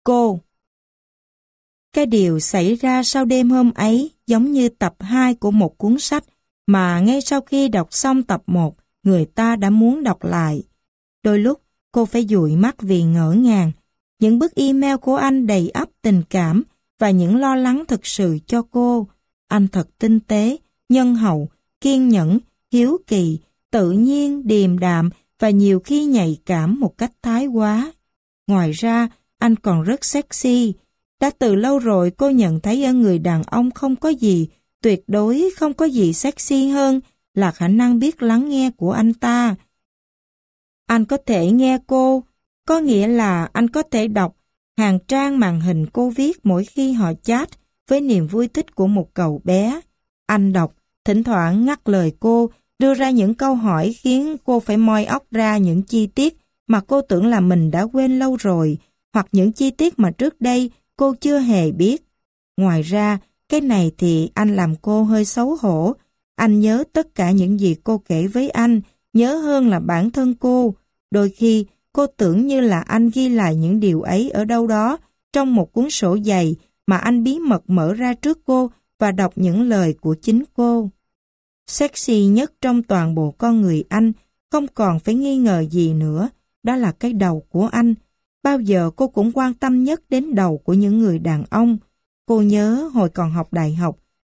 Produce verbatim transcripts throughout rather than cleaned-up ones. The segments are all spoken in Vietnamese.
Cô. Cái điều xảy ra sau đêm hôm ấy giống như tập hai của một cuốn sách mà ngay sau khi đọc xong tập một, người ta đã muốn đọc lại. Đôi lúc, cô phải dụi mắt vì ngỡ ngàng. Những bức email của anh đầy ắp tình cảm và những lo lắng thực sự cho cô. Anh thật tinh tế, nhân hậu, kiên nhẫn, hiếu kỳ, tự nhiên, điềm đạm và nhiều khi nhạy cảm một cách thái quá. Ngoài ra, anh còn rất sexy. Đã từ lâu rồi cô nhận thấy ở người đàn ông không có gì, tuyệt đối không có gì sexy hơn là khả năng biết lắng nghe của anh ta. Anh có thể nghe cô, có nghĩa là anh có thể đọc hàng trang màn hình cô viết mỗi khi họ chat với niềm vui thích của một cậu bé. Anh đọc, thỉnh thoảng ngắt lời cô, đưa ra những câu hỏi khiến cô phải moi óc ra những chi tiết mà cô tưởng là mình đã quên lâu rồi, hoặc những chi tiết mà trước đây cô chưa hề biết. Ngoài ra, cái này thì anh làm cô hơi xấu hổ. Anh nhớ tất cả những gì cô kể với anh, nhớ hơn là bản thân cô. Đôi khi, cô tưởng như là anh ghi lại những điều ấy ở đâu đó trong một cuốn sổ dày mà anh bí mật mở ra trước cô và đọc những lời của chính cô. Sexy nhất trong toàn bộ con người anh, không còn phải nghi ngờ gì nữa, đó là cái đầu của anh. Bao giờ cô cũng quan tâm nhất đến đầu của những người đàn ông. Cô nhớ hồi còn học đại học.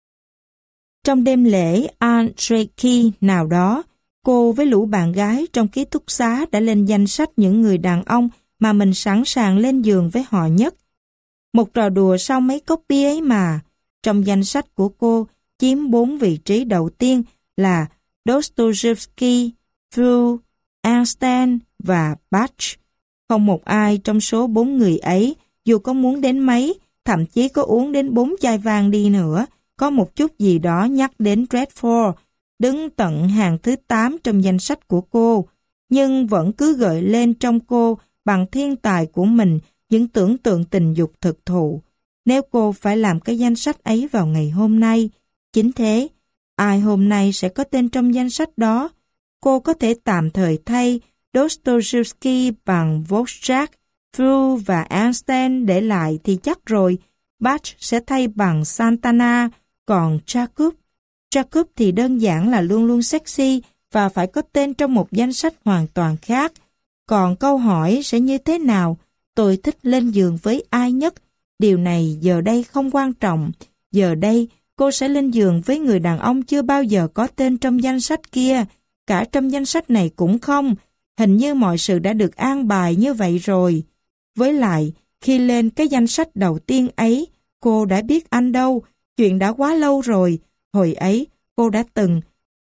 Trong đêm lễ Andreki nào đó, cô với lũ bạn gái trong ký túc xá đã lên danh sách những người đàn ông mà mình sẵn sàng lên giường với họ nhất. Một trò đùa sau mấy cốc bia ấy mà. Trong danh sách của cô, chiếm bốn vị trí đầu tiên là Dostoevsky, Freud, Einstein và Bach. Không một ai trong số bốn người ấy, dù có muốn đến mấy, thậm chí có uống đến bốn chai vang đi nữa, có một chút gì đó nhắc đến Redford, đứng tận hàng thứ tám trong danh sách của cô, nhưng vẫn cứ gợi lên trong cô bằng thiên tài của mình những tưởng tượng tình dục thực thụ. Nếu cô phải làm cái danh sách ấy vào ngày hôm nay, chính thế, ai hôm nay sẽ có tên trong danh sách đó? Cô có thể tạm thời thay Dostoevsky bằng Dvořák, Freud và Einstein để lại thì chắc rồi. Bach sẽ thay bằng Santana, còn Jacob. Jacob thì đơn giản là luôn luôn sexy và phải có tên trong một danh sách hoàn toàn khác. Còn câu hỏi sẽ như thế nào? Tôi thích lên giường với ai nhất? Điều này giờ đây không quan trọng. Giờ đây, cô sẽ lên giường với người đàn ông chưa bao giờ có tên trong danh sách kia. Cả trong danh sách này cũng không. Hình như mọi sự đã được an bài như vậy rồi. Với lại, khi lên cái danh sách đầu tiên ấy, cô đã biết anh đâu. Chuyện đã quá lâu rồi. Hồi ấy, cô đã từng,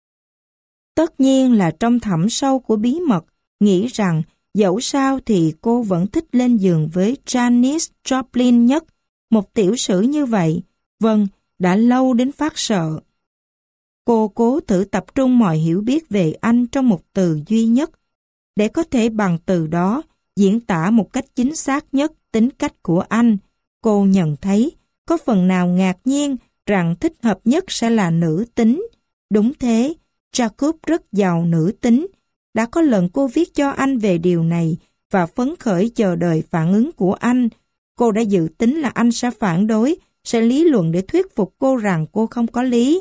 tất nhiên là trong thẳm sâu của bí mật, nghĩ rằng dẫu sao thì cô vẫn thích lên giường với Janis Joplin nhất. Một tiểu sử như vậy, vâng, đã lâu đến phát sợ. Cô cố thử tập trung mọi hiểu biết về anh trong một từ duy nhất, để có thể bằng từ đó diễn tả một cách chính xác nhất tính cách của anh. Cô nhận thấy có phần nào ngạc nhiên rằng thích hợp nhất sẽ là nữ tính. Đúng thế, Jacob rất giàu nữ tính. Đã có lần cô viết cho anh về điều này và phấn khởi chờ đợi phản ứng của anh. Cô đã dự tính là anh sẽ phản đối, sẽ lý luận để thuyết phục cô rằng cô không có lý.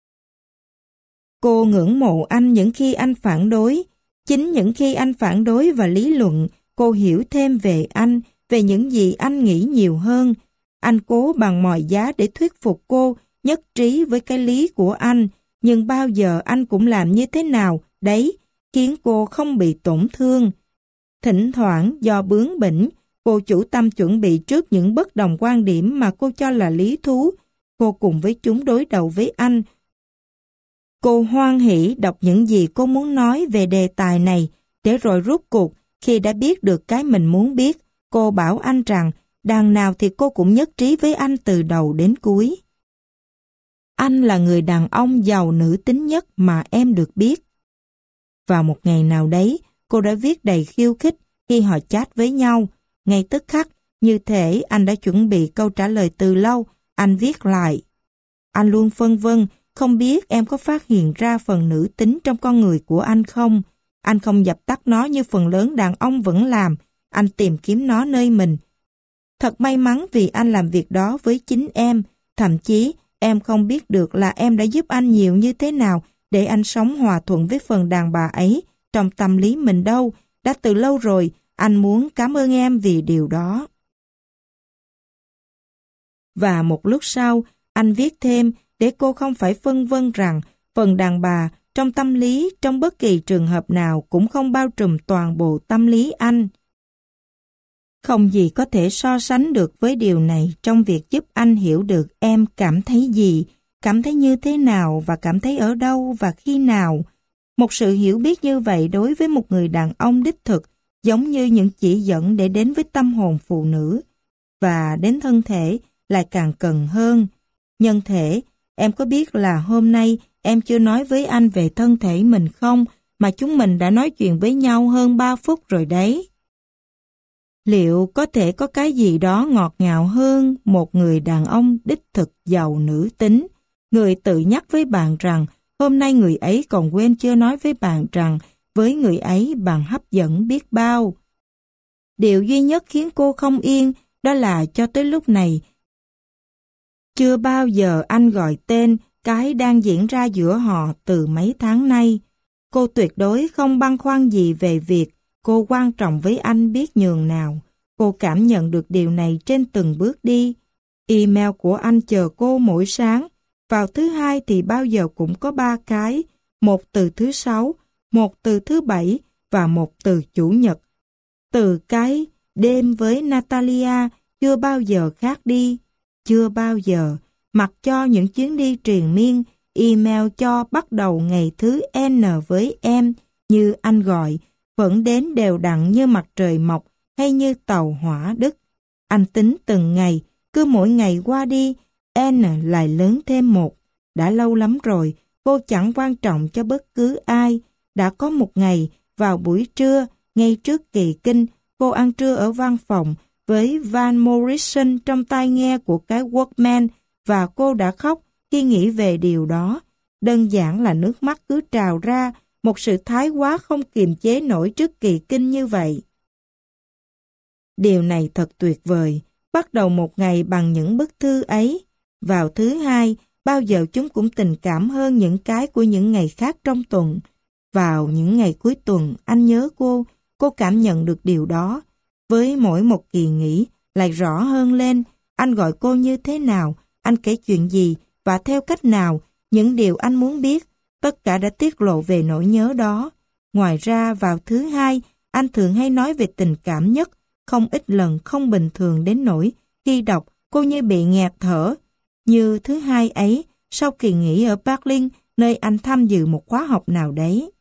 Cô ngưỡng mộ anh những khi anh phản đối. Chính những khi anh phản đối và lý luận, cô hiểu thêm về anh, về những gì anh nghĩ nhiều hơn. Anh cố bằng mọi giá để thuyết phục cô nhất trí với cái lý của anh, nhưng bao giờ anh cũng làm như thế nào, đấy, khiến cô không bị tổn thương. Thỉnh thoảng do bướng bỉnh, cô chủ tâm chuẩn bị trước những bất đồng quan điểm mà cô cho là lý thú. Cô cùng với chúng đối đầu với anh. Cô hoan hỉ đọc những gì cô muốn nói về đề tài này, để rồi rút cuộc, khi đã biết được cái mình muốn biết, cô bảo anh rằng đằng nào thì cô cũng nhất trí với anh từ đầu đến cuối. Anh là người đàn ông giàu nữ tính nhất mà em được biết. Vào một ngày nào đấy, cô đã viết đầy khiêu khích khi họ chat với nhau. Ngay tức khắc, như thể anh đã chuẩn bị câu trả lời từ lâu, anh viết lại. Anh luôn phân vân, không biết em có phát hiện ra phần nữ tính trong con người của anh không? Anh không dập tắt nó như phần lớn đàn ông vẫn làm. Anh tìm kiếm nó nơi mình. Thật may mắn vì anh làm việc đó với chính em. Thậm chí, em không biết được là em đã giúp anh nhiều như thế nào để anh sống hòa thuận với phần đàn bà ấy trong tâm lý mình đâu. Đã từ lâu rồi, anh muốn cảm ơn em vì điều đó. Và một lúc sau, anh viết thêm để cô không phải phân vân rằng phần đàn bà trong tâm lý trong bất kỳ trường hợp nào cũng không bao trùm toàn bộ tâm lý anh. Không gì có thể so sánh được với điều này trong việc giúp anh hiểu được em cảm thấy gì, cảm thấy như thế nào và cảm thấy ở đâu và khi nào. Một sự hiểu biết như vậy đối với một người đàn ông đích thực giống như những chỉ dẫn để đến với tâm hồn phụ nữ. Và đến thân thể lại càng cần hơn. Nhân thể, em có biết là hôm nay em chưa nói với anh về thân thể mình không, mà chúng mình đã nói chuyện với nhau hơn ba phút rồi đấy. Liệu có thể có cái gì đó ngọt ngào hơn một người đàn ông đích thực giàu nữ tính, người tự nhắc với bạn rằng hôm nay người ấy còn quên chưa nói với bạn rằng với người ấy bạn hấp dẫn biết bao. Điều duy nhất khiến cô không yên đó là cho tới lúc này chưa bao giờ anh gọi tên cái đang diễn ra giữa họ từ mấy tháng nay. Cô tuyệt đối không băn khoăn gì về việc cô quan trọng với anh biết nhường nào. Cô cảm nhận được điều này trên từng bước đi. Email của anh chờ cô mỗi sáng. Vào thứ hai thì bao giờ cũng có ba cái. Một từ thứ sáu, một từ thứ bảy và một từ chủ nhật. Từ cái đêm với Natalia chưa bao giờ khác đi. Chưa bao giờ, mặc cho những chuyến đi triền miên, email cho bắt đầu ngày thứ N với em, như anh gọi, vẫn đến đều đặn như mặt trời mọc hay như tàu hỏa đức. Anh tính từng ngày, cứ mỗi ngày qua đi, N lại lớn thêm một. Đã lâu lắm rồi, cô chẳng quan trọng cho bất cứ ai. Đã có một ngày, vào buổi trưa, ngay trước kỳ kinh, cô ăn trưa ở văn phòng với Van Morrison trong tai nghe của cái Walkman và cô đã khóc khi nghĩ về điều đó. Đơn giản là nước mắt cứ trào ra, một sự thái quá không kiềm chế nổi trước kỳ kinh như vậy. Điều này thật tuyệt vời. Bắt đầu một ngày bằng những bức thư ấy. Vào thứ hai, bao giờ chúng cũng tình cảm hơn những cái của những ngày khác trong tuần. Vào những ngày cuối tuần, anh nhớ cô, cô cảm nhận được điều đó. Với mỗi một kỳ nghỉ, lại rõ hơn lên, anh gọi cô như thế nào, anh kể chuyện gì và theo cách nào, những điều anh muốn biết, tất cả đã tiết lộ về nỗi nhớ đó. Ngoài ra, vào thứ hai, anh thường hay nói về tình cảm nhất, không ít lần không bình thường đến nỗi khi đọc cô như bị nghẹt thở. Như thứ hai ấy, sau kỳ nghỉ ở Berlin, nơi anh tham dự một khóa học nào đấy.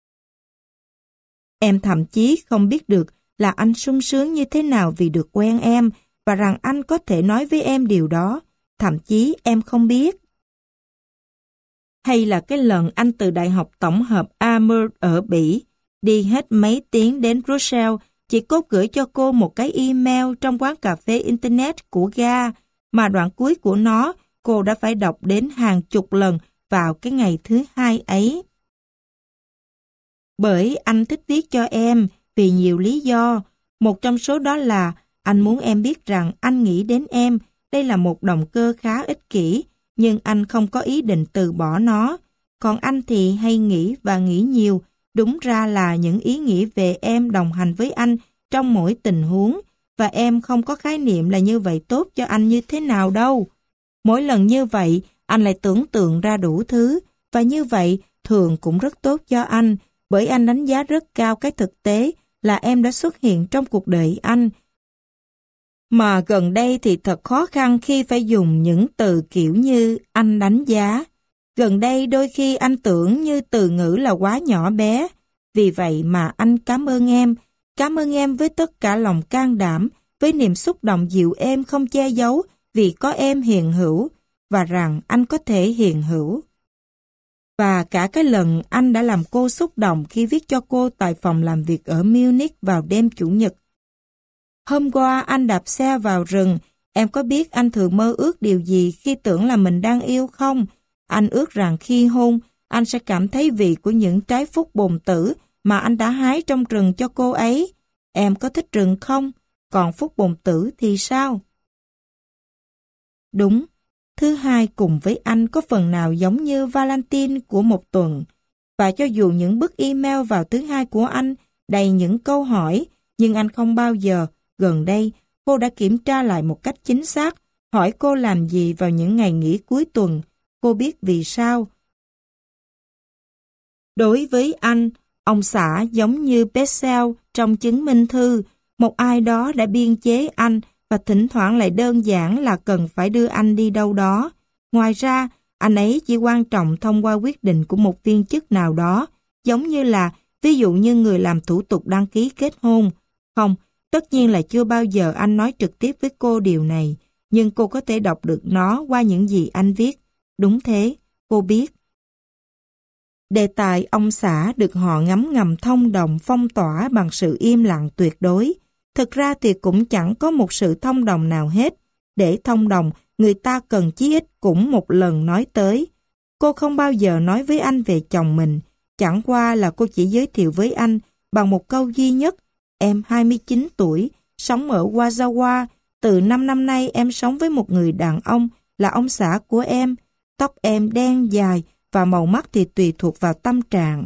Em thậm chí không biết được là anh sung sướng như thế nào vì được quen em và rằng anh có thể nói với em điều đó. Thậm chí em không biết. Hay là cái lần anh từ Đại học Tổng hợp Amherst ở Bỉ đi hết mấy tiếng đến Brussels chỉ cốt gửi cho cô một cái email trong quán cà phê Internet của ga mà đoạn cuối của nó cô đã phải đọc đến hàng chục lần vào cái ngày thứ hai ấy. Bởi anh thích viết cho em vì nhiều lý do. Một trong số đó là anh muốn em biết rằng anh nghĩ đến em. Đây là một động cơ khá ích kỷ, nhưng anh không có ý định từ bỏ nó. Còn anh thì hay nghĩ và nghĩ nhiều. Đúng ra là những ý nghĩ về em đồng hành với anh trong mỗi tình huống. Và em không có khái niệm là như vậy tốt cho anh như thế nào đâu. Mỗi lần như vậy, anh lại tưởng tượng ra đủ thứ. Và như vậy, thường cũng rất tốt cho anh. Bởi anh đánh giá rất cao cái thực tế là em đã xuất hiện trong cuộc đời anh. Mà gần đây thì thật khó khăn khi phải dùng những từ kiểu như anh đánh giá. Gần đây đôi khi anh tưởng như từ ngữ là quá nhỏ bé. Vì vậy mà anh cảm ơn em. Cảm ơn em với tất cả lòng can đảm, với niềm xúc động dịu êm không che giấu vì có em hiện hữu, và rằng anh có thể hiện hữu. Và cả cái lần anh đã làm cô xúc động khi viết cho cô tại phòng làm việc ở Munich vào đêm Chủ nhật. Hôm qua anh đạp xe vào rừng, em có biết anh thường mơ ước điều gì khi tưởng là mình đang yêu không? Anh ước rằng khi hôn, anh sẽ cảm thấy vị của những trái phúc bồn tử mà anh đã hái trong rừng cho cô ấy. Em có thích rừng không? còn Phúc Bồn Tử thì sao? Đúng, thứ hai cùng với anh có phần nào giống như Valentine của một tuần. Và cho dù những bức email vào thứ hai của anh đầy những câu hỏi, nhưng anh không bao giờ, gần đây, cô đã kiểm tra lại một cách chính xác, hỏi cô làm gì vào những ngày nghỉ cuối tuần. Cô biết vì sao. Đối với anh, ông xã giống như Bessel trong chứng minh thư, một ai đó đã biên chế anh và thỉnh thoảng lại đơn giản là cần phải đưa anh đi đâu đó. Ngoài ra, anh ấy chỉ quan trọng thông qua quyết định của một viên chức nào đó, giống như là, ví dụ như người làm thủ tục đăng ký kết hôn. Không, tất nhiên là chưa bao giờ anh nói trực tiếp với cô điều này, nhưng cô có thể đọc được nó qua những gì anh viết. Đúng thế, cô biết. Đề tài ông xã được họ ngấm ngầm thông đồng phong tỏa bằng sự im lặng tuyệt đối. Thực ra thì cũng chẳng có một sự thông đồng nào hết. Để thông đồng, người ta cần chí ít cũng một lần nói tới. Cô không bao giờ nói với anh về chồng mình. Chẳng qua là cô chỉ giới thiệu với anh bằng một câu duy nhất. Em hai mươi chín tuổi, sống ở Wazawa. Từ năm năm nay em sống với một người đàn ông là ông xã của em. Tóc em đen dài và màu mắt thì tùy thuộc vào tâm trạng.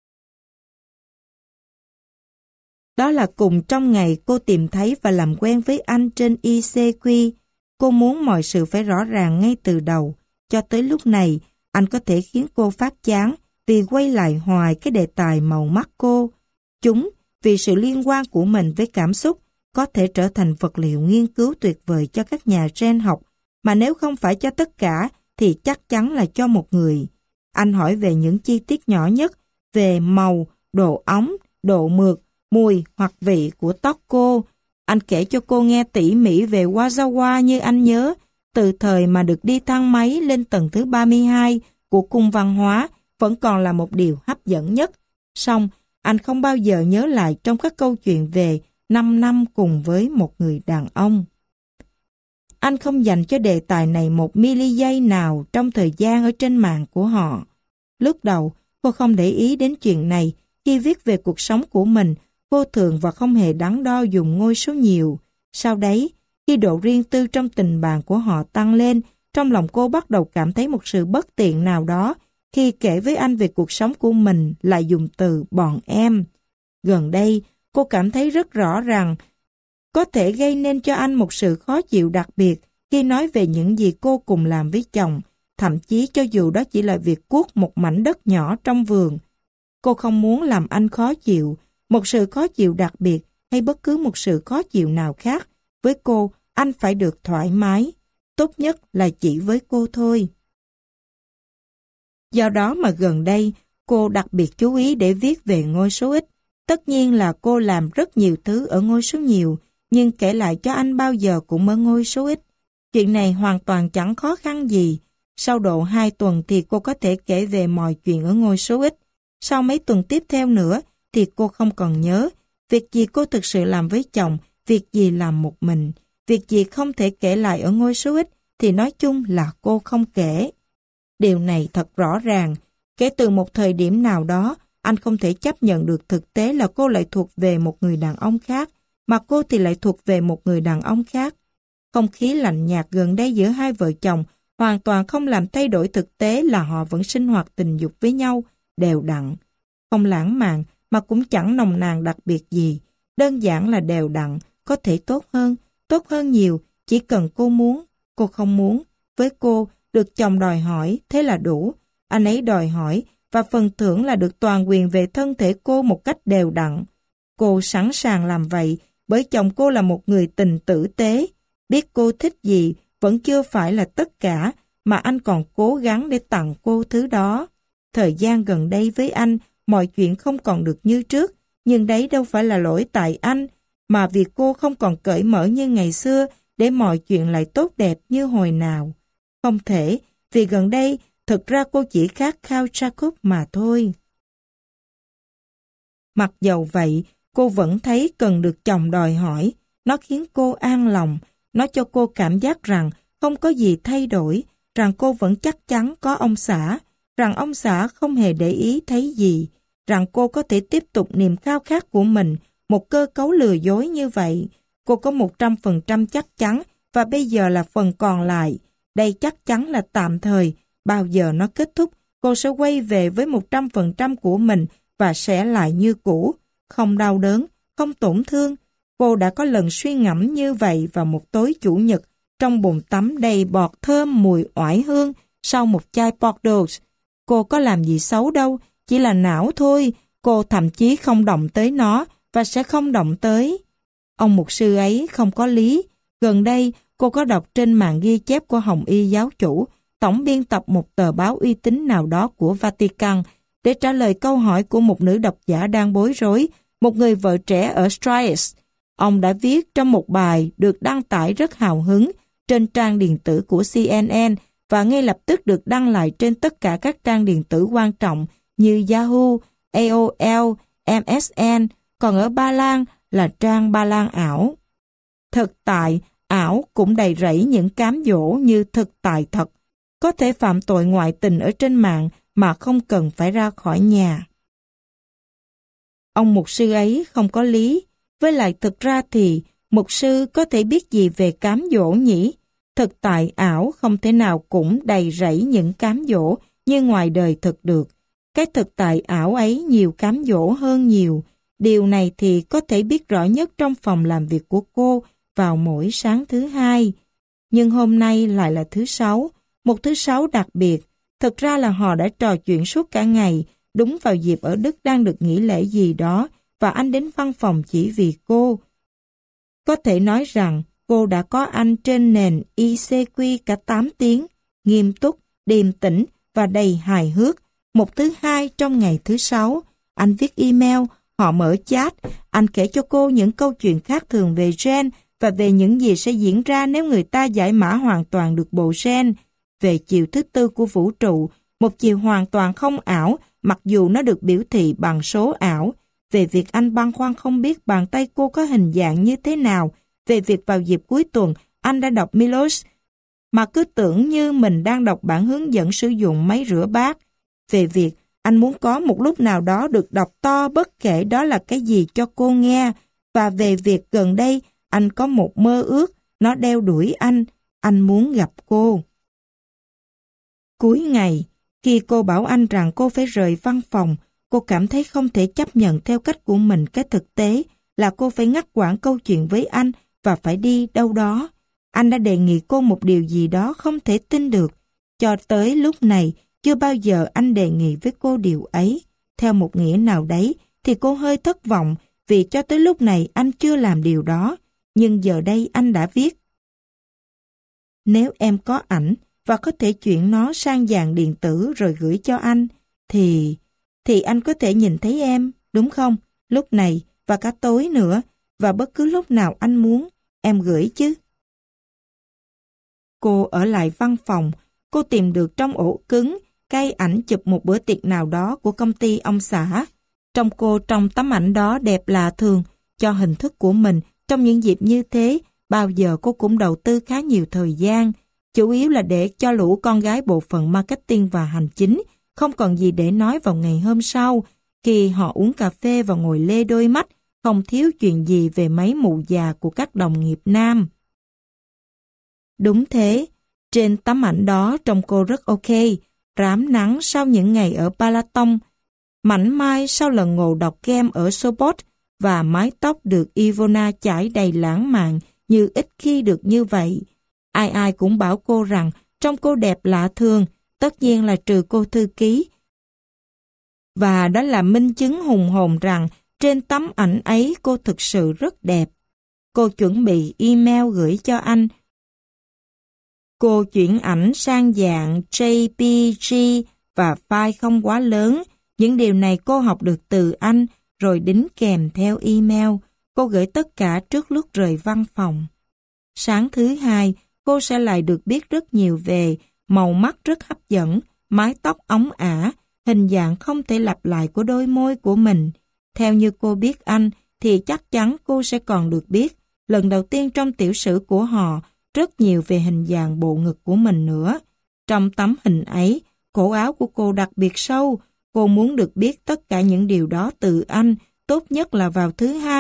Đó là cùng trong ngày cô tìm thấy và làm quen với anh trên i xê quy. Cô muốn mọi sự phải rõ ràng ngay từ đầu. Cho tới lúc này, anh có thể khiến cô phát chán vì quay lại hoài cái đề tài màu mắt cô. Chúng, vì sự liên quan của mình với cảm xúc, có thể trở thành vật liệu nghiên cứu tuyệt vời cho các nhà gen học, mà nếu không phải cho tất cả, thì chắc chắn là cho một người. Anh hỏi về những chi tiết nhỏ nhất, về màu, độ óng, độ mượt, mùi hoặc vị của tóc cô. Anh kể cho cô nghe tỉ mỉ về Wazawa như anh nhớ, từ thời mà được đi thang máy lên tầng thứ ba mươi hai của cung văn hóa vẫn còn là một điều hấp dẫn nhất. Song, anh không bao giờ nhớ lại trong các câu chuyện về năm năm cùng với một người đàn ông. Anh không dành cho đề tài này một mili giây nào trong thời gian ở trên mạng của họ. Lúc đầu, cô không để ý đến chuyện này. Khi viết về cuộc sống của mình, cô thường và không hề đắn đo dùng ngôi số nhiều. Sau đấy, khi độ riêng tư trong tình bạn của họ tăng lên, trong lòng cô bắt đầu cảm thấy một sự bất tiện nào đó khi kể với anh về cuộc sống của mình lại dùng từ bọn em. Gần đây, cô cảm thấy rất rõ rằng có thể gây nên cho anh một sự khó chịu đặc biệt khi nói về những gì cô cùng làm với chồng, thậm chí cho dù đó chỉ là việc cuốc một mảnh đất nhỏ trong vườn. Cô không muốn làm anh khó chịu, một sự khó chịu đặc biệt hay bất cứ một sự khó chịu nào khác. Với cô, anh phải được thoải mái, tốt nhất là chỉ với cô thôi. Do đó mà gần đây, cô đặc biệt chú ý để viết về ngôi số ít. Tất nhiên là cô làm rất nhiều thứ ở ngôi số nhiều, nhưng kể lại cho anh bao giờ cũng ở ngôi số ít. Chuyện này hoàn toàn chẳng khó khăn gì. Sau độ hai tuần thì cô có thể kể về mọi chuyện ở ngôi số ít. Sau mấy tuần tiếp theo nữa thì cô không còn nhớ việc gì cô thực sự làm với chồng, việc gì làm một mình, việc gì không thể kể lại ở ngôi số ít thì nói chung là cô không kể. Điều này thật rõ ràng. Kể từ một thời điểm nào đó, anh không thể chấp nhận được thực tế là cô lại thuộc về một người đàn ông khác, mà cô thì lại thuộc về một người đàn ông khác. Không khí lạnh nhạt gần đây giữa hai vợ chồng hoàn toàn không làm thay đổi thực tế là họ vẫn sinh hoạt tình dục với nhau đều đặn. Không lãng mạn mà cũng chẳng nồng nàn đặc biệt gì. Đơn giản là đều đặn, có thể tốt hơn, tốt hơn nhiều, chỉ cần cô muốn. Cô không muốn. Với cô, được chồng đòi hỏi, thế là đủ. Anh ấy đòi hỏi, và phần thưởng là được toàn quyền về thân thể cô một cách đều đặn. Cô sẵn sàng làm vậy, bởi chồng cô là một người tình tử tế. Biết cô thích gì, vẫn chưa phải là tất cả, mà anh còn cố gắng để tặng cô thứ đó. Thời gian gần đây với anh, mọi chuyện không còn được như trước, nhưng đấy đâu phải là lỗi tại anh, mà vì cô không còn cởi mở như ngày xưa để mọi chuyện lại tốt đẹp như hồi nào. Không thể, vì gần đây, thực ra cô chỉ khát khao Jacob mà thôi. Mặc dầu vậy, cô vẫn thấy cần được chồng đòi hỏi. Nó khiến cô an lòng, nó cho cô cảm giác rằng không có gì thay đổi, rằng cô vẫn chắc chắn có ông xã, rằng ông xã không hề để ý thấy gì, rằng cô có thể tiếp tục niềm khao khát của mình, một cơ cấu lừa dối như vậy. Cô có một trăm phần trăm chắc chắn và bây giờ là phần còn lại. Đây chắc chắn là tạm thời. Bao giờ nó kết thúc, cô sẽ quay về với một trăm phần trăm của mình và sẽ lại như cũ. Không đau đớn, không tổn thương. Cô đã có lần suy ngẫm như vậy vào một tối chủ nhật trong bồn tắm đầy bọt thơm mùi oải hương sau một chai Bordeaux. Cô có làm gì xấu đâu, chỉ là não thôi. Cô thậm chí không động tới nó và sẽ không động tới. Ông mục sư ấy không có lý. Gần đây, cô có đọc trên mạng ghi chép của Hồng Y giáo chủ, tổng biên tập một tờ báo uy tín nào đó của Vatican, để trả lời câu hỏi của một nữ độc giả đang bối rối, một người vợ trẻ ở Stries. Ông đã viết trong một bài được đăng tải rất hào hứng trên trang điện tử của C N N và ngay lập tức được đăng lại trên tất cả các trang điện tử quan trọng như Yahoo, A O L, M S N, còn ở Ba Lan là trang Ba Lan ảo. Thực tại, ảo cũng đầy rẫy những cám dỗ như thực tại thật. Có thể phạm tội ngoại tình ở trên mạng mà không cần phải ra khỏi nhà. Ông mục sư ấy không có lý. Với lại thực ra thì mục sư có thể biết gì về cám dỗ nhỉ? Thực tại ảo không thể nào cũng đầy rẫy những cám dỗ như ngoài đời thực được. Cái thực tại ảo ấy nhiều cám dỗ hơn nhiều. Điều này thì có thể biết rõ nhất trong phòng làm việc của cô vào mỗi sáng thứ hai. Nhưng hôm nay lại là thứ sáu, một thứ sáu đặc biệt. Thực ra là họ đã trò chuyện suốt cả ngày, đúng vào dịp ở Đức đang được nghỉ lễ gì đó, và anh đến văn phòng chỉ vì cô. Có thể nói rằng cô đã có anh trên nền I C Q cả tám tiếng, nghiêm túc, điềm tĩnh và đầy hài hước. Một thứ hai trong ngày thứ sáu, anh viết email, họ mở chat, anh kể cho cô những câu chuyện khác thường về gen và về những gì sẽ diễn ra nếu người ta giải mã hoàn toàn được bộ gen. Về chiều thứ tư của vũ trụ, một chiều hoàn toàn không ảo, mặc dù nó được biểu thị bằng số ảo. Về việc anh băn khoăn không biết bàn tay cô có hình dạng như thế nào. Về việc vào dịp cuối tuần, anh đã đọc Milos, mà cứ tưởng như mình đang đọc bản hướng dẫn sử dụng máy rửa bát. Về việc anh muốn có một lúc nào đó được đọc to bất kể đó là cái gì cho cô nghe. Và về việc gần đây, anh có một mơ ước, nó đeo đuổi anh, anh muốn gặp cô. Cuối ngày, khi cô bảo anh rằng cô phải rời văn phòng, cô cảm thấy không thể chấp nhận theo cách của mình cái thực tế là cô phải ngắt quãng câu chuyện với anh và phải đi đâu đó. Anh đã đề nghị cô một điều gì đó không thể tin được. Cho tới lúc này, chưa bao giờ anh đề nghị với cô điều ấy. Theo một nghĩa nào đấy, thì cô hơi thất vọng vì cho tới lúc này anh chưa làm điều đó. Nhưng giờ đây anh đã viết. Nếu em có ảnh và có thể chuyển nó sang dàn điện tử rồi gửi cho anh, thì... thì anh có thể nhìn thấy em, đúng không? Lúc này và cả tối nữa, và bất cứ lúc nào anh muốn, em gửi chứ. Cô ở lại văn phòng, cô tìm được trong ổ cứng cái ảnh chụp một bữa tiệc nào đó của công ty ông xã. Trong cô trong tấm ảnh đó đẹp lạ thường, cho hình thức của mình trong những dịp như thế, bao giờ cô cũng đầu tư khá nhiều thời gian, chủ yếu là để cho lũ con gái bộ phận marketing và hành chính không còn gì để nói vào ngày hôm sau, khi họ uống cà phê và ngồi lê đôi mắt, không thiếu chuyện gì về mấy mụ già của các đồng nghiệp nam. Đúng thế, trên tấm ảnh đó trông cô rất ok, rám nắng sau những ngày ở Balaton, mảnh mai sau lần ngồi đọc game ở Sopot, và mái tóc được Ivona chải đầy lãng mạn như ít khi được như vậy. Ai ai cũng bảo cô rằng trông cô đẹp lạ thường, tất nhiên là trừ cô thư ký. Và đó là minh chứng hùng hồn rằng trên tấm ảnh ấy cô thực sự rất đẹp. Cô chuẩn bị email gửi cho anh. Cô chuyển ảnh sang dạng J P G và file không quá lớn. Những điều này cô học được từ anh, rồi đính kèm theo email. Cô gửi tất cả trước lúc rời văn phòng. Sáng thứ hai, cô sẽ lại được biết rất nhiều về màu mắt rất hấp dẫn, mái tóc óng ả, hình dạng không thể lặp lại của đôi môi của mình. Theo như cô biết anh, thì chắc chắn cô sẽ còn được biết, lần đầu tiên trong tiểu sử của họ, rất nhiều về hình dạng bộ ngực của mình nữa. Trong tấm hình ấy, cổ áo của cô đặc biệt sâu. Cô muốn được biết tất cả những điều đó từ anh, tốt nhất là vào thứ hai,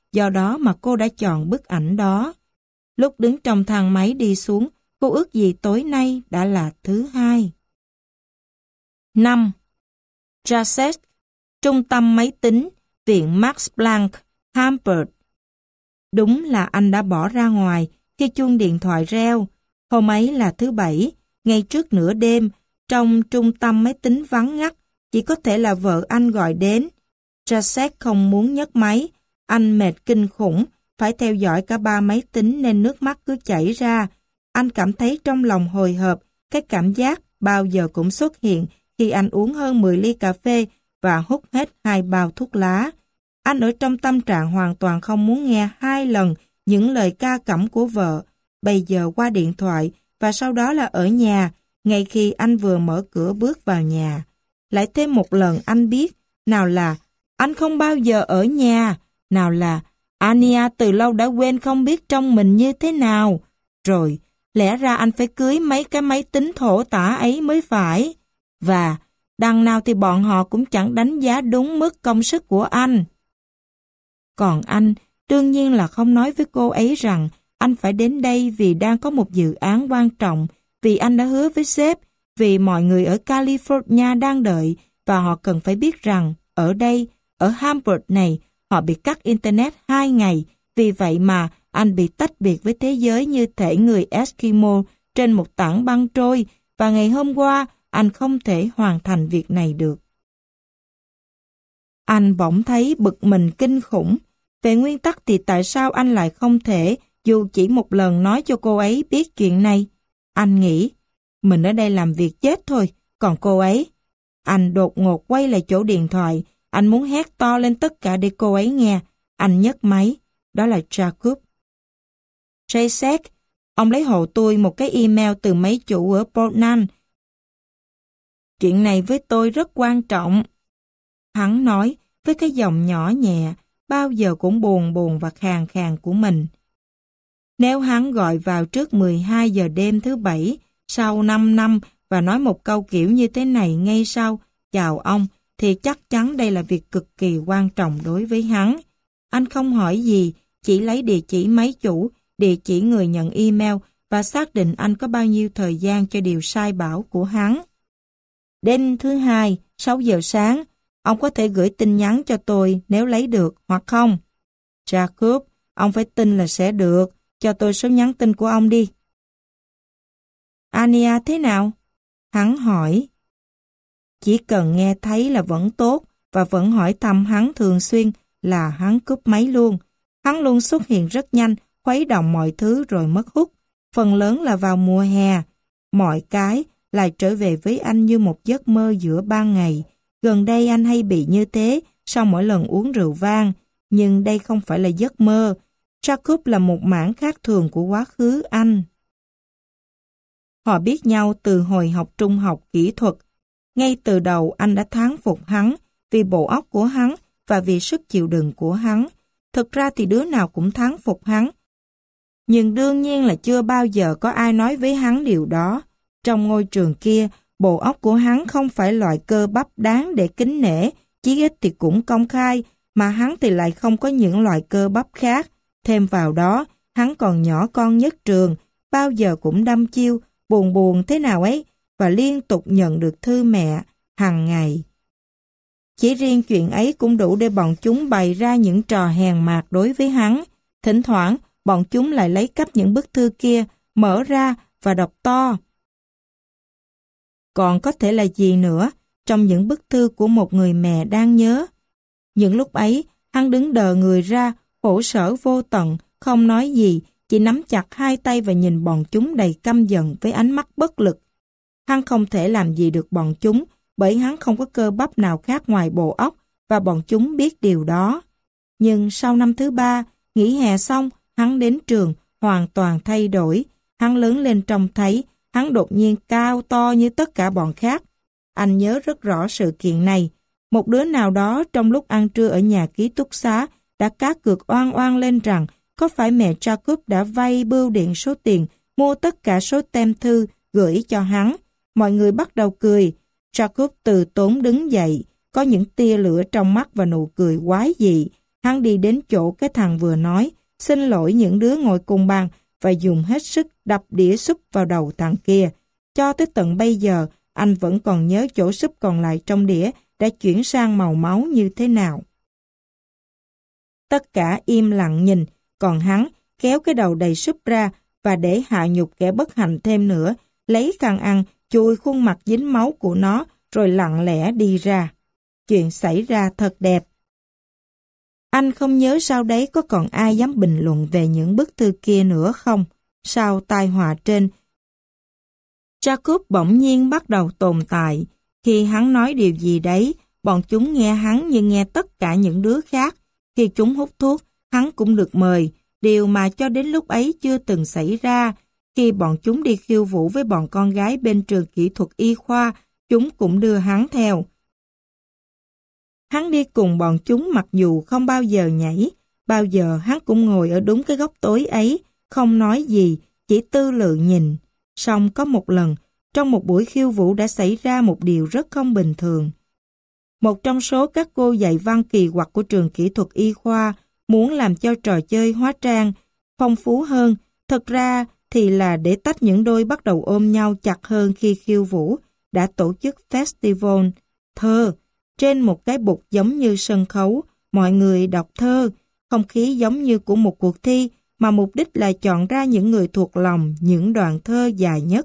do đó mà cô đã chọn bức ảnh đó. Lúc đứng trong thang máy đi xuống, cô ước gì tối nay đã là thứ hai. năm. Jacek, Trung tâm Máy tính, Viện Max Planck, Hamburg. Đúng là anh đã bỏ ra ngoài khi chuông điện thoại reo. Hôm ấy là thứ Bảy, ngay trước nửa đêm, trong trung tâm máy tính vắng ngắt, chỉ có thể là vợ anh gọi đến. Jacek không muốn nhấc máy, anh mệt kinh khủng, phải theo dõi cả ba máy tính nên nước mắt cứ chảy ra. Anh cảm thấy trong lòng hồi hộp, cái cảm giác bao giờ cũng xuất hiện khi anh uống hơn mười ly cà phê và hút hết hai bao thuốc lá. Anh ở trong tâm trạng hoàn toàn không muốn nghe hai lần những lời ca cẩm của vợ, bây giờ qua điện thoại và sau đó là ở nhà, ngay khi anh vừa mở cửa bước vào nhà. Lại thêm một lần anh biết, nào là anh không bao giờ ở nhà, nào là Ania từ lâu đã quên không biết trong mình như thế nào. Rồi, lẽ ra anh phải cưới mấy cái máy tính thổ tả ấy mới phải. Và đằng nào thì bọn họ cũng chẳng đánh giá đúng mức công sức của anh. Còn anh, đương nhiên là không nói với cô ấy rằng anh phải đến đây vì đang có một dự án quan trọng, vì anh đã hứa với sếp, vì mọi người ở California đang đợi và họ cần phải biết rằng ở đây, ở Hamburg này, họ bị cắt Internet hai ngày, vì vậy mà anh bị tách biệt với thế giới như thể người Eskimo trên một tảng băng trôi và ngày hôm qua anh không thể hoàn thành việc này được. Anh bỗng thấy bực mình kinh khủng. Về nguyên tắc thì tại sao anh lại không thể dù chỉ một lần nói cho cô ấy biết chuyện này? Anh nghĩ, mình ở đây làm việc chết thôi, còn cô ấy... Anh đột ngột quay lại chỗ điện thoại, anh muốn hét to lên tất cả để cô ấy nghe. Anh nhấc máy, đó là Jacob. Jacek, ông lấy hộ tôi một cái email từ máy chủ ở Poznan. Chuyện này với tôi rất quan trọng. Hắn nói với cái giọng nhỏ nhẹ, bao giờ cũng buồn buồn và khàn khàn của mình. Nếu hắn gọi vào trước mười hai giờ đêm thứ Bảy, sau năm năm và nói một câu kiểu như thế này ngay sau, chào ông, thì chắc chắn đây là việc cực kỳ quan trọng đối với hắn. Anh không hỏi gì, chỉ lấy địa chỉ máy chủ, địa chỉ người nhận email và xác định anh có bao nhiêu thời gian cho điều sai bảo của hắn. Đêm thứ hai, sáu giờ sáng, ông có thể gửi tin nhắn cho tôi nếu lấy được hoặc không? Jacob, ông phải tin là sẽ được, cho tôi số nhắn tin của ông đi. Ania thế nào? Hắn hỏi. Chỉ cần nghe thấy là vẫn tốt và vẫn hỏi thăm hắn thường xuyên là hắn cúp máy luôn. Hắn luôn xuất hiện rất nhanh, khuấy động mọi thứ rồi mất hút. Phần lớn là vào mùa hè. Mọi cái lại trở về với anh như một giấc mơ giữa ban ngày. Gần đây anh hay bị như thế sau mỗi lần uống rượu vang. Nhưng đây không phải là giấc mơ. Jacob là một mảng khác thường của quá khứ anh. Họ biết nhau từ hồi học trung học kỹ thuật. Ngay từ đầu anh đã thán phục hắn vì bộ óc của hắn và vì sức chịu đựng của hắn. Thực ra thì đứa nào cũng thán phục hắn. Nhưng đương nhiên là chưa bao giờ có ai nói với hắn điều đó. Trong ngôi trường kia, bộ óc của hắn không phải loại cơ bắp đáng để kính nể, chí ít thì cũng công khai, mà hắn thì lại không có những loại cơ bắp khác. Thêm vào đó, hắn còn nhỏ con nhất trường, bao giờ cũng đăm chiêu, buồn buồn thế nào ấy, và liên tục nhận được thư mẹ, hàng ngày. Chỉ riêng chuyện ấy cũng đủ để bọn chúng bày ra những trò hèn mạt đối với hắn. Thỉnh thoảng, bọn chúng lại lấy cắp những bức thư kia, mở ra và đọc to. Còn có thể là gì nữa trong những bức thư của một người mẹ đang nhớ? Những lúc ấy, hắn đứng đờ người ra, khổ sở vô tận, không nói gì, chỉ nắm chặt hai tay và nhìn bọn chúng đầy căm giận với ánh mắt bất lực. Hắn không thể làm gì được bọn chúng, bởi hắn không có cơ bắp nào khác ngoài bộ óc, và bọn chúng biết điều đó. Nhưng sau năm thứ ba, nghỉ hè xong, hắn đến trường, hoàn toàn thay đổi. Hắn lớn lên trông thấy, hắn đột nhiên cao to như tất cả bọn khác. Anh nhớ rất rõ sự kiện này. Một đứa nào đó trong lúc ăn trưa ở nhà ký túc xá đã cá cược oan oan lên rằng có phải mẹ Jacob đã vay bưu điện số tiền mua tất cả số tem thư gửi cho hắn. Mọi người bắt đầu cười. Jacob từ tốn đứng dậy, có những tia lửa trong mắt và nụ cười quái dị. Hắn đi đến chỗ cái thằng vừa nói, xin lỗi những đứa ngồi cùng bàn và dùng hết sức đập đĩa súp vào đầu thằng kia. Cho tới tận bây giờ, anh vẫn còn nhớ chỗ súp còn lại trong đĩa đã chuyển sang màu máu như thế nào. Tất cả im lặng nhìn, còn hắn kéo cái đầu đầy súp ra và để hạ nhục kẻ bất hạnh thêm nữa, lấy khăn ăn, chùi khuôn mặt dính máu của nó, rồi lặng lẽ đi ra. Chuyện xảy ra thật đẹp. Anh không nhớ sau đấy có còn ai dám bình luận về những bức thư kia nữa không? Sau tai họa trên, Jacob bỗng nhiên bắt đầu tồn tại. Khi hắn nói điều gì đấy, bọn chúng nghe hắn như nghe tất cả những đứa khác. Khi chúng hút thuốc, hắn cũng được mời, điều mà cho đến lúc ấy chưa từng xảy ra. Khi bọn chúng đi khiêu vũ với bọn con gái bên trường kỹ thuật y khoa, chúng cũng đưa hắn theo. Hắn đi cùng bọn chúng mặc dù không bao giờ nhảy, bao giờ hắn cũng ngồi ở đúng cái góc tối ấy, không nói gì, chỉ tư lự nhìn. Song có một lần, trong một buổi khiêu vũ đã xảy ra một điều rất không bình thường. Một trong số các cô dạy văn kỳ quặc của trường kỹ thuật y khoa muốn làm cho trò chơi hóa trang phong phú hơn, thật ra thì là để tách những đôi bắt đầu ôm nhau chặt hơn khi khiêu vũ, đã tổ chức festival thơ trên một cái bục giống như sân khấu, mọi người đọc thơ, không khí giống như của một cuộc thi mà mục đích là chọn ra những người thuộc lòng những đoạn thơ dài nhất.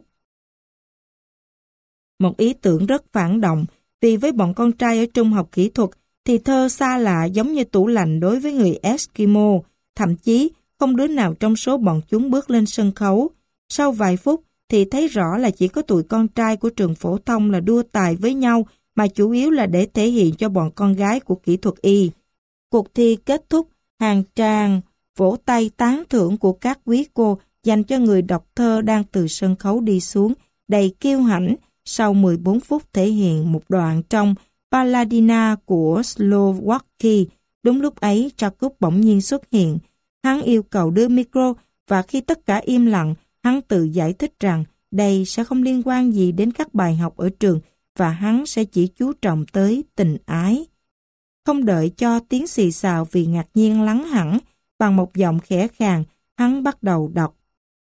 Một ý tưởng rất phản động, vì với bọn con trai ở trung học kỹ thuật thì thơ xa lạ giống như tủ lạnh đối với người Eskimo, thậm chí không đứa nào trong số bọn chúng bước lên sân khấu. Sau vài phút thì thấy rõ là chỉ có tụi con trai của trường phổ thông là đua tài với nhau, mà chủ yếu là để thể hiện cho bọn con gái của kỹ thuật y. Cuộc thi kết thúc, hàng tràng vỗ tay tán thưởng của các quý cô dành cho người đọc thơ đang từ sân khấu đi xuống, đầy kiêu hãnh. Sau mười bốn phút thể hiện một đoạn trong Palladina của Slovakia, đúng lúc ấy Jacob bỗng nhiên xuất hiện. Hắn yêu cầu đưa micro và khi tất cả im lặng, hắn tự giải thích rằng đây sẽ không liên quan gì đến các bài học ở trường và hắn sẽ chỉ chú trọng tới tình ái. Không đợi cho tiếng xì xào vì ngạc nhiên lắng hẳn, bằng một giọng khẽ khàng, hắn bắt đầu đọc.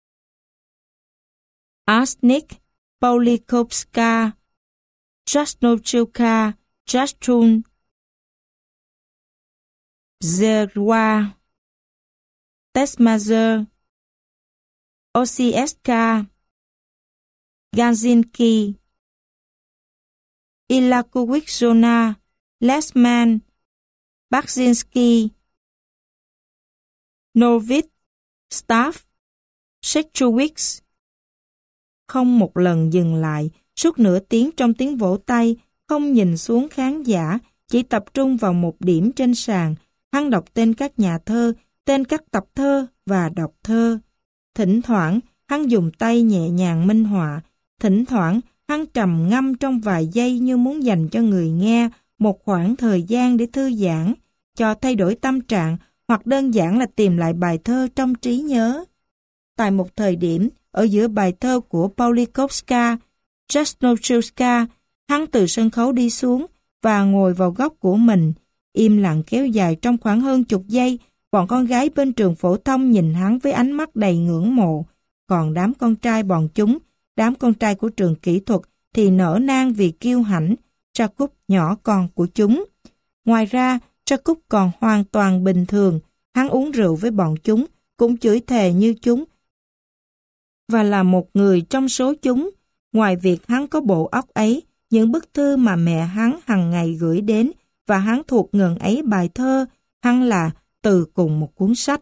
Arsnik Paulikovska, Jasnovchilka, Jastrun, Zerwa, Tesmazer, Osieska, Ganzinki, Ilakovic-Zona, Lesman, Bakzinski, Novit, Staff, Shechowicz. Không một lần dừng lại, suốt nửa tiếng trong tiếng vỗ tay, không nhìn xuống khán giả, chỉ tập trung vào một điểm trên sàn. Hắn đọc tên các nhà thơ, tên các tập thơ và đọc thơ. Thỉnh thoảng, hắn dùng tay nhẹ nhàng minh họa. Thỉnh thoảng, hắn trầm ngâm trong vài giây như muốn dành cho người nghe một khoảng thời gian để thư giãn, cho thay đổi tâm trạng, hoặc đơn giản là tìm lại bài thơ trong trí nhớ. Tại một thời điểm, ở giữa bài thơ của Paulikovska, Jasnovchilka, hắn từ sân khấu đi xuống và ngồi vào góc của mình. Im lặng kéo dài trong khoảng hơn chục giây, bọn con gái bên trường phổ thông nhìn hắn với ánh mắt đầy ngưỡng mộ. Còn đám con trai bọn chúng, đám con trai của trường kỹ thuật thì nở nang vì kiêu hãnh, Jacob nhỏ con của chúng. Ngoài ra, Jacob còn hoàn toàn bình thường, hắn uống rượu với bọn chúng, cũng chửi thề như chúng, và là một người trong số chúng. Ngoài việc hắn có bộ óc ấy, những bức thư mà mẹ hắn hàng ngày gửi đến và hắn thuộc ngần ấy bài thơ, hắn là từ cùng một cuốn sách.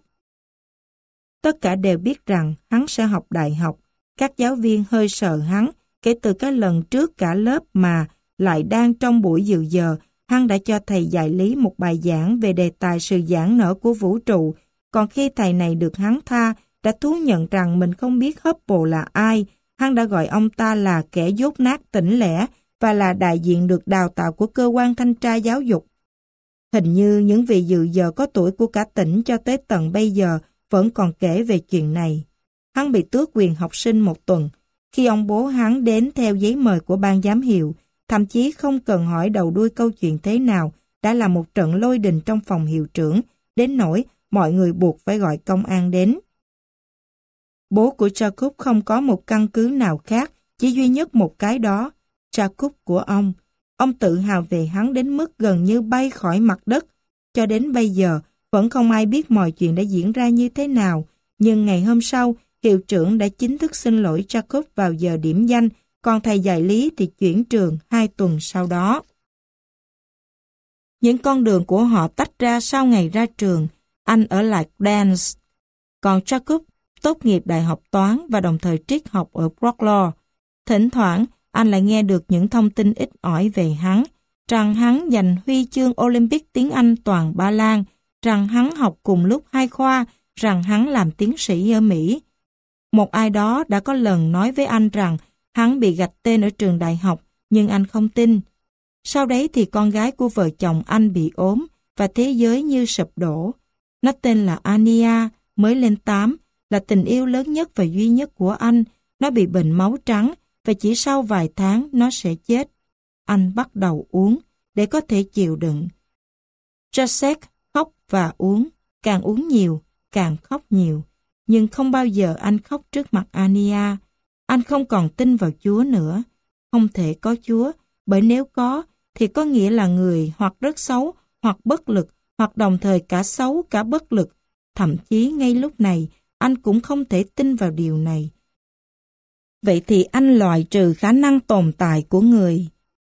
Tất cả đều biết rằng hắn sẽ học đại học. Các giáo viên hơi sợ hắn, kể từ cái lần trước cả lớp mà lại đang trong buổi dự giờ, hắn đã cho thầy dạy lý một bài giảng về đề tài sự giãn nở của vũ trụ. Còn khi thầy này được hắn tha, đã thú nhận rằng mình không biết Hubble là ai, hắn đã gọi ông ta là kẻ dốt nát tỉnh lẻ và là đại diện được đào tạo của cơ quan thanh tra giáo dục. Hình như những vị dự giờ có tuổi của cả tỉnh cho tới tận bây giờ vẫn còn kể về chuyện này. Hắn bị tước quyền học sinh một tuần. Khi ông bố hắn đến theo giấy mời của ban giám hiệu, thậm chí không cần hỏi đầu đuôi câu chuyện thế nào, đã là một trận lôi đình trong phòng hiệu trưởng, đến nỗi mọi người buộc phải gọi công an đến. Bố của Jacob không có một căn cứ nào khác, chỉ duy nhất một cái đó, Jacob của ông. Ông tự hào về hắn đến mức gần như bay khỏi mặt đất. Cho đến bây giờ, vẫn không ai biết mọi chuyện đã diễn ra như thế nào. Nhưng ngày hôm sau, hiệu trưởng đã chính thức xin lỗi Jacob vào giờ điểm danh, còn thầy dạy lý thì chuyển trường hai tuần sau đó. Những con đường của họ tách ra sau ngày ra trường. Anh ở lại Dance, còn Jacob tốt nghiệp đại học toán và đồng thời triết học ở Wroclaw. Thỉnh thoảng, anh lại nghe được những thông tin ít ỏi về hắn, rằng hắn giành huy chương Olympic tiếng Anh toàn Ba Lan, rằng hắn học cùng lúc hai khoa, rằng hắn làm tiến sĩ ở Mỹ. Một ai đó đã có lần nói với anh rằng hắn bị gạch tên ở trường đại học, nhưng anh không tin. Sau đấy thì con gái của vợ chồng anh bị ốm và thế giới như sụp đổ. Nó tên là Ania, mới lên tám, là tình yêu lớn nhất và duy nhất của anh. Nó bị bệnh máu trắng và chỉ sau vài tháng nó sẽ chết. Anh bắt đầu uống để có thể chịu đựng. Jacek khóc và uống, càng uống nhiều, càng khóc nhiều. Nhưng không bao giờ anh khóc trước mặt Ania. Anh không còn tin vào Chúa nữa. Không thể có Chúa, bởi nếu có, thì có nghĩa là người hoặc rất xấu, hoặc bất lực, hoặc đồng thời cả xấu cả bất lực. Thậm chí ngay lúc này, anh cũng không thể tin vào điều này. Vậy thì anh loại trừ khả năng tồn tại của người.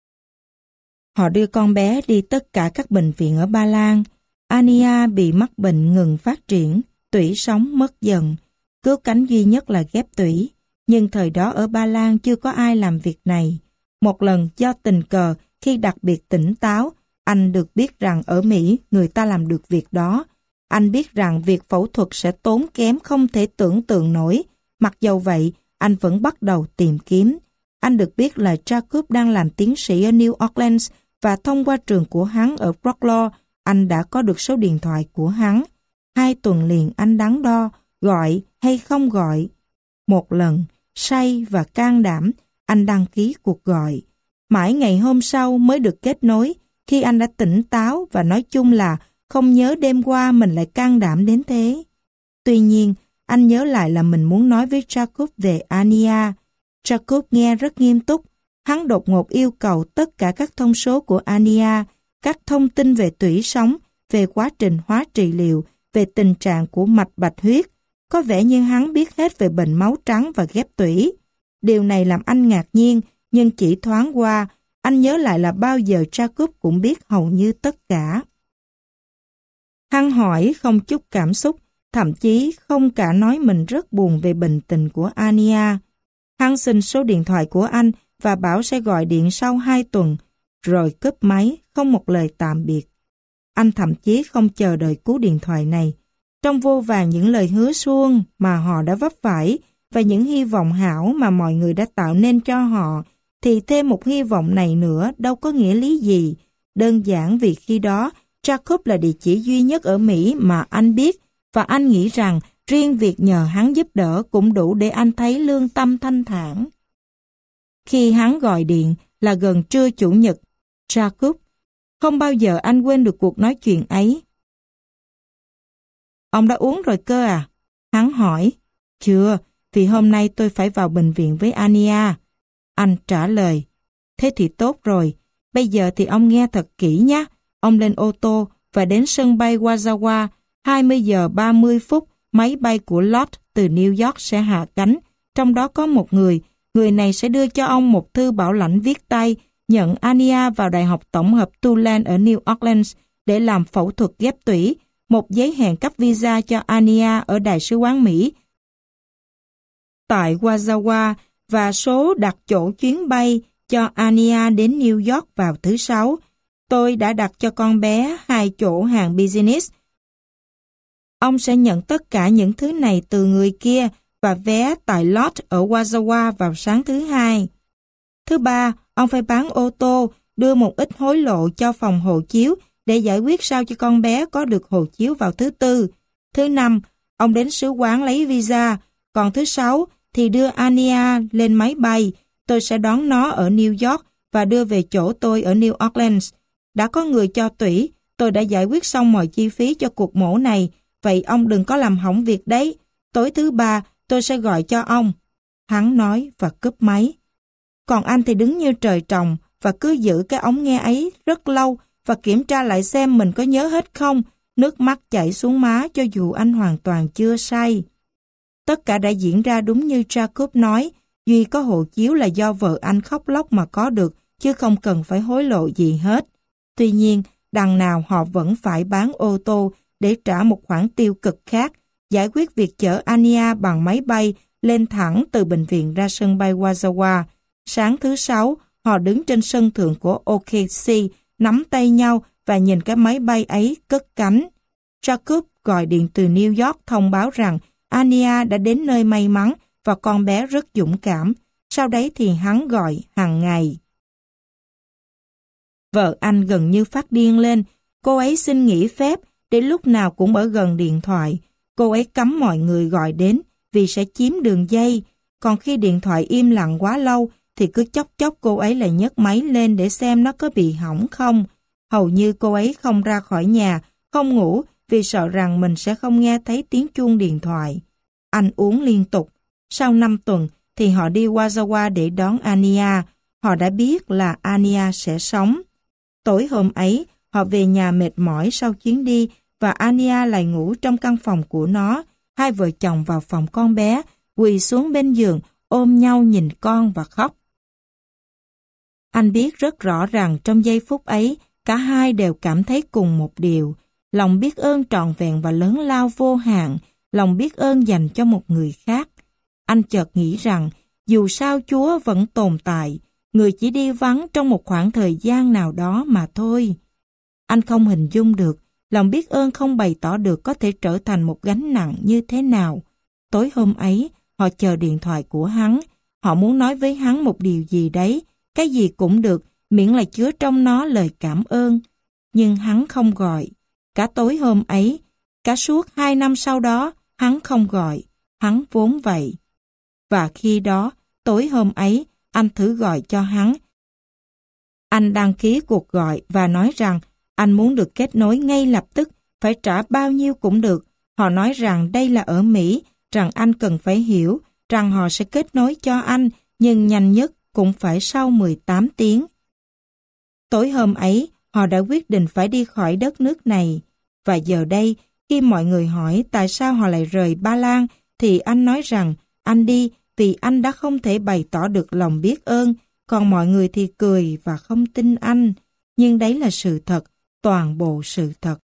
Họ đưa con bé đi tất cả các bệnh viện ở Ba Lan. Ania bị mắc bệnh ngừng phát triển, tủy sống mất dần. Cứu cánh duy nhất là ghép tủy. Nhưng thời đó ở Ba Lan chưa có ai làm việc này. Một lần do tình cờ, khi đặc biệt tỉnh táo, anh được biết rằng ở Mỹ người ta làm được việc đó. Anh biết rằng việc phẫu thuật sẽ tốn kém không thể tưởng tượng nổi. Mặc dầu vậy, anh vẫn bắt đầu tìm kiếm. Anh được biết là Jacob đang làm tiến sĩ ở New Orleans và thông qua trường của hắn ở Wroclaw, anh đã có được số điện thoại của hắn. Hai tuần liền anh đắn đo, gọi hay không gọi. Một lần, say và can đảm, anh đăng ký cuộc gọi. Mãi ngày hôm sau mới được kết nối, khi anh đã tỉnh táo và nói chung là không nhớ đêm qua mình lại can đảm đến thế. Tuy nhiên, anh nhớ lại là mình muốn nói với Jacob về Ania. Jacob nghe rất nghiêm túc. Hắn đột ngột yêu cầu tất cả các thông số của Ania, các thông tin về tủy sống, về quá trình hóa trị liệu, về tình trạng của mạch bạch huyết. Có vẻ như hắn biết hết về bệnh máu trắng và ghép tủy. Điều này làm anh ngạc nhiên, nhưng chỉ thoáng qua, anh nhớ lại là bao giờ Jacob cũng biết hầu như tất cả. Hắn hỏi không chút cảm xúc, thậm chí không cả nói mình rất buồn về bệnh tình của Ania. Hắn xin số điện thoại của anh và bảo sẽ gọi điện sau hai tuần, rồi cúp máy, không một lời tạm biệt. Anh thậm chí không chờ đợi cú điện thoại này. Trong vô vàn những lời hứa suông mà họ đã vấp phải và những hy vọng hão mà mọi người đã tạo nên cho họ, thì thêm một hy vọng này nữa đâu có nghĩa lý gì. Đơn giản vì khi đó, Jacob là địa chỉ duy nhất ở Mỹ mà anh biết, và anh nghĩ rằng riêng việc nhờ hắn giúp đỡ cũng đủ để anh thấy lương tâm thanh thản. Khi hắn gọi điện là gần trưa Chủ nhật, Jacob, không bao giờ anh quên được cuộc nói chuyện ấy. Ông đã uống rồi cơ à? Hắn hỏi. Chưa, vì hôm nay tôi phải vào bệnh viện với Ania. Anh trả lời. Thế thì tốt rồi, bây giờ thì ông nghe thật kỹ nhé. Ông lên ô tô và đến sân bay Wazawa, hai mươi giờ ba mươi phút, máy bay của Lott từ New York sẽ hạ cánh. Trong đó có một người, người này sẽ đưa cho ông một thư bảo lãnh viết tay, nhận Ania vào Đại học Tổng hợp Tulane ở New Orleans để làm phẫu thuật ghép tủy, một giấy hẹn cấp visa cho Ania ở Đại sứ quán Mỹ tại Wazawa và số đặt chỗ chuyến bay cho Ania đến New York vào thứ Sáu. Tôi đã đặt cho con bé hai chỗ hàng business. Ông sẽ nhận tất cả những thứ này từ người kia và vé tại Lott ở Wazawa vào sáng thứ Hai. Thứ Ba, ông phải bán ô tô, đưa một ít hối lộ cho phòng hộ chiếu để giải quyết sao cho con bé có được hộ chiếu vào thứ Tư. Thứ Năm, ông đến sứ quán lấy visa, còn thứ Sáu thì đưa Ania lên máy bay. Tôi sẽ đón nó ở New York và đưa về chỗ tôi ở New Orleans. Đã có người cho tủy, tôi đã giải quyết xong mọi chi phí cho cuộc mổ này, vậy ông đừng có làm hỏng việc đấy. Tối thứ ba, tôi sẽ gọi cho ông. Hắn nói và cúp máy. Còn anh thì đứng như trời trồng và cứ giữ cái ống nghe ấy rất lâu và kiểm tra lại xem mình có nhớ hết không. Nước mắt chảy xuống má cho dù anh hoàn toàn chưa say. Tất cả đã diễn ra đúng như Jacob nói, duy có hộ chiếu là do vợ anh khóc lóc mà có được, chứ không cần phải hối lộ gì hết. Tuy nhiên, đằng nào họ vẫn phải bán ô tô để trả một khoản tiêu cực khác, giải quyết việc chở Anya bằng máy bay lên thẳng từ bệnh viện ra sân bay Wazawa. Sáng thứ Sáu, họ đứng trên sân thượng của o ca xê, nắm tay nhau và nhìn cái máy bay ấy cất cánh. Jacob gọi điện từ New York thông báo rằng Anya đã đến nơi may mắn và con bé rất dũng cảm. Sau đấy thì hắn gọi hàng ngày. Vợ anh gần như phát điên lên. Cô ấy xin nghỉ phép để lúc nào cũng ở gần điện thoại. Cô ấy cấm mọi người gọi đến vì sẽ chiếm đường dây. Còn khi điện thoại im lặng quá lâu thì cứ chốc chốc cô ấy lại nhấc máy lên để xem nó có bị hỏng không. Hầu như cô ấy không ra khỏi nhà, không ngủ vì sợ rằng mình sẽ không nghe thấy tiếng chuông điện thoại. Anh uống liên tục. Sau năm tuần thì họ đi Wazawa để đón Anya. Họ đã biết là Anya sẽ sống. Tối hôm ấy, họ về nhà mệt mỏi sau chuyến đi và Anya lại ngủ trong căn phòng của nó. Hai vợ chồng vào phòng con bé, quỳ xuống bên giường, ôm nhau nhìn con và khóc. Anh biết rất rõ rằng trong giây phút ấy, cả hai đều cảm thấy cùng một điều. Lòng biết ơn trọn vẹn và lớn lao vô hạn, lòng biết ơn dành cho một người khác. Anh chợt nghĩ rằng, dù sao Chúa vẫn tồn tại, người chỉ đi vắng trong một khoảng thời gian nào đó mà thôi. Anh không hình dung được, lòng biết ơn không bày tỏ được có thể trở thành một gánh nặng như thế nào. Tối hôm ấy, họ chờ điện thoại của hắn. Họ muốn nói với hắn một điều gì đấy, cái gì cũng được, miễn là chứa trong nó lời cảm ơn. Nhưng hắn không gọi. Cả tối hôm ấy, cả suốt hai năm sau đó, hắn không gọi. Hắn vốn vậy. Và khi đó, tối hôm ấy, anh thử gọi cho hắn. Anh đăng ký cuộc gọi và nói rằng anh muốn được kết nối ngay lập tức, phải trả bao nhiêu cũng được. Họ nói rằng đây là ở Mỹ, rằng anh cần phải hiểu, rằng họ sẽ kết nối cho anh, nhưng nhanh nhất cũng phải sau mười tám tiếng. Tối hôm ấy, họ đã quyết định phải đi khỏi đất nước này. Và giờ đây, khi mọi người hỏi tại sao họ lại rời Ba Lan, thì anh nói rằng anh đi vì anh đã không thể bày tỏ được lòng biết ơn, còn mọi người thì cười và không tin anh. Nhưng đấy là sự thật, toàn bộ sự thật.